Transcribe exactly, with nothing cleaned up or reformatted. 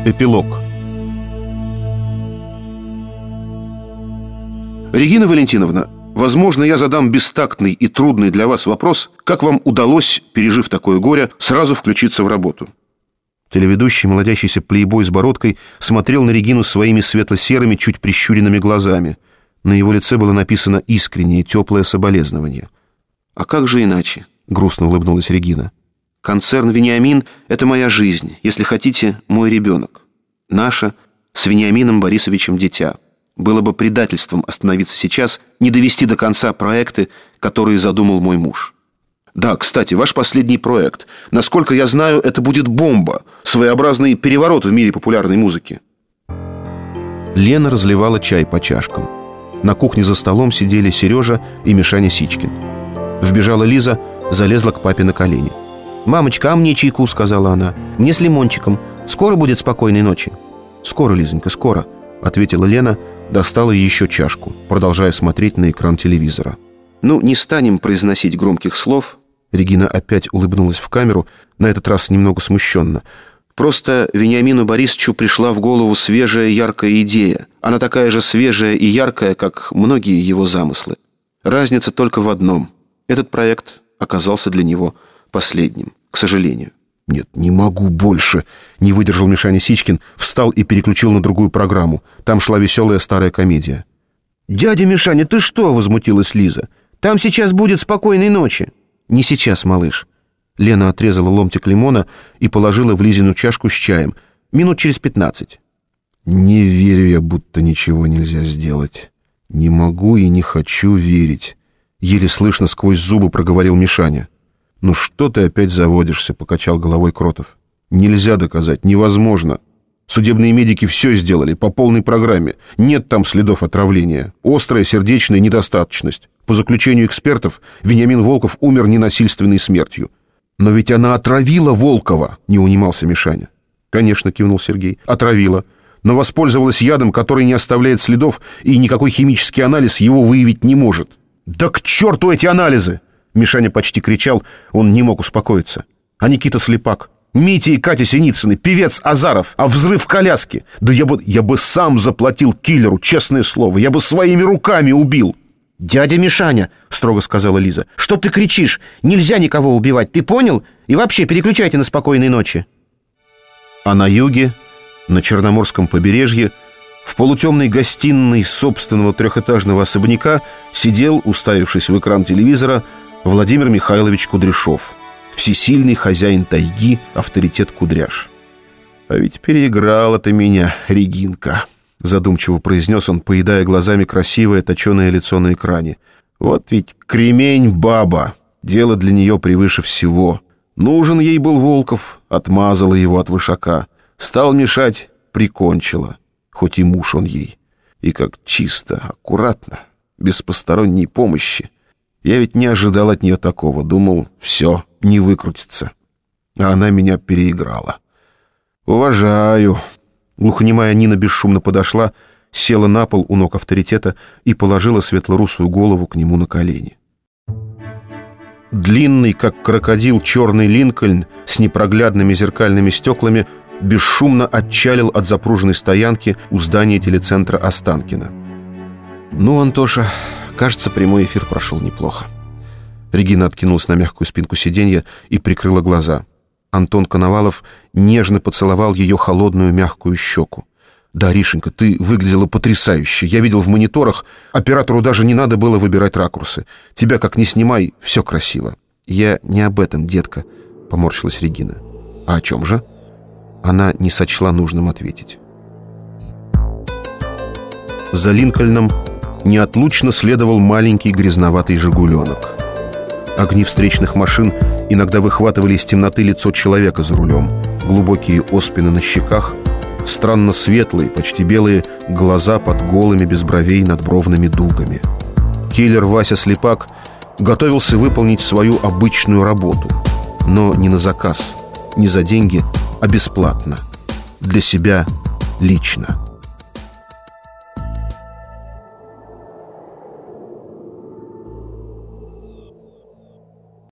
Эпилог. Регина Валентиновна, возможно, я задам бестактный и трудный для вас вопрос, как вам удалось, пережив такое горе, сразу включиться в работу? Телеведущий, молодящийся плейбой с бородкой, смотрел на Регину своими светло-серыми, чуть прищуренными глазами. На его лице было написано искреннее, теплое соболезнование. «А как же иначе?» — грустно улыбнулась Регина. «Концерн «Вениамин» — это моя жизнь, если хотите, мой ребенок. Наша с Вениамином Борисовичем дитя. Было бы предательством остановиться сейчас, не довести до конца проекты, которые задумал мой муж. Да, кстати, ваш последний проект. Насколько я знаю, это будет бомба, своеобразный переворот в мире популярной музыки». Лена разливала чай по чашкам. На кухне за столом сидели Сережа и Мишаня Сичкин. Вбежала Лиза, залезла к папе на колени. «Мамочка, а мне чайку?» — сказала она. «Мне с лимончиком. Скоро будет спокойной ночи?» «Скоро, Лизонька, скоро», — ответила Лена, достала еще чашку, продолжая смотреть на экран телевизора. «Ну, не станем произносить громких слов». Регина опять улыбнулась в камеру, на этот раз немного смущенно. «Просто Вениамину Борисовичу пришла в голову свежая, яркая идея. Она такая же свежая и яркая, как многие его замыслы. Разница только в одном. Этот проект оказался для него последним, к сожалению». «Нет, не могу больше», — не выдержал Мишаня Сичкин, встал и переключил на другую программу. Там шла веселая старая комедия. «Дядя Мишаня, ты что?» — возмутилась Лиза. «Там сейчас будет спокойной ночи». «Не сейчас, малыш». Лена отрезала ломтик лимона и положила в Лизину чашку с чаем. Минут через пятнадцать. «Не верю я, будто ничего нельзя сделать. Не могу и не хочу верить», — еле слышно сквозь зубы проговорил Мишаня. «Ну что ты опять заводишься?» — покачал головой Кротов. «Нельзя доказать, невозможно. Судебные медики все сделали по полной программе. Нет там следов отравления. Острая сердечная недостаточность. По заключению экспертов, Вениамин Волков умер ненасильственной смертью». «Но ведь она отравила Волкова!» — не унимался Мишаня. «Конечно», — кивнул Сергей, — «отравила. Но воспользовалась ядом, который не оставляет следов, и никакой химический анализ его выявить не может». «Да к черту эти анализы!» Мишаня почти кричал, он не мог успокоиться. «А Никита Слепак, Митя и Катя Синицыны, певец Азаров, а взрыв в коляске! Да я бы, я бы сам заплатил киллеру, честное слово, я бы своими руками убил!» «Дядя Мишаня», — строго сказала Лиза, — «что ты кричишь? Нельзя никого убивать, ты понял? И вообще переключайте на спокойной ночи». А на юге, на Черноморском побережье, в полутемной гостиной собственного трехэтажного особняка сидел, уставившись в экран телевизора, Владимир Михайлович Кудряшов, всесильный хозяин тайги, авторитет Кудряш. «А ведь переиграла ты меня, Регинка», — задумчиво произнес он, поедая глазами красивое точеное лицо на экране. «Вот ведь кремень баба, дело для нее превыше всего. Нужен ей был Волков, отмазала его от вышака. Стал мешать, прикончила, хоть и муж он ей. И как чисто, аккуратно, без посторонней помощи. Я ведь не ожидал от нее такого, думал, все, не выкрутится. А она меня переиграла. Уважаю». Глухонемая Нина бесшумно подошла, села на пол у ног авторитета и положила светлорусую голову к нему на колени. Длинный, как крокодил, черный Линкольн с непроглядными зеркальными стеклами бесшумно отчалил от запруженной стоянки у здания телецентра Останкино. «Ну, Антоша, кажется, прямой эфир прошел неплохо». Регина откинулась на мягкую спинку сиденья и прикрыла глаза. Антон Коновалов нежно поцеловал ее холодную мягкую щеку. «Да, Ришенька, ты выглядела потрясающе. Я видел в мониторах. Оператору даже не надо было выбирать ракурсы. Тебя как ни снимай, все красиво». «Я не об этом, детка», — поморщилась Регина. «А о чем же?» Она не сочла нужным ответить. За Линкольном неотлучно следовал маленький грязноватый «Жигуленок». Огни встречных машин иногда выхватывали из темноты лицо человека за рулем. Глубокие оспины на щеках, странно светлые, почти белые глаза под голыми без бровей надбровными дугами. Киллер Вася Слепак готовился выполнить свою обычную работу, но не на заказ, не за деньги, а бесплатно. Для себя лично.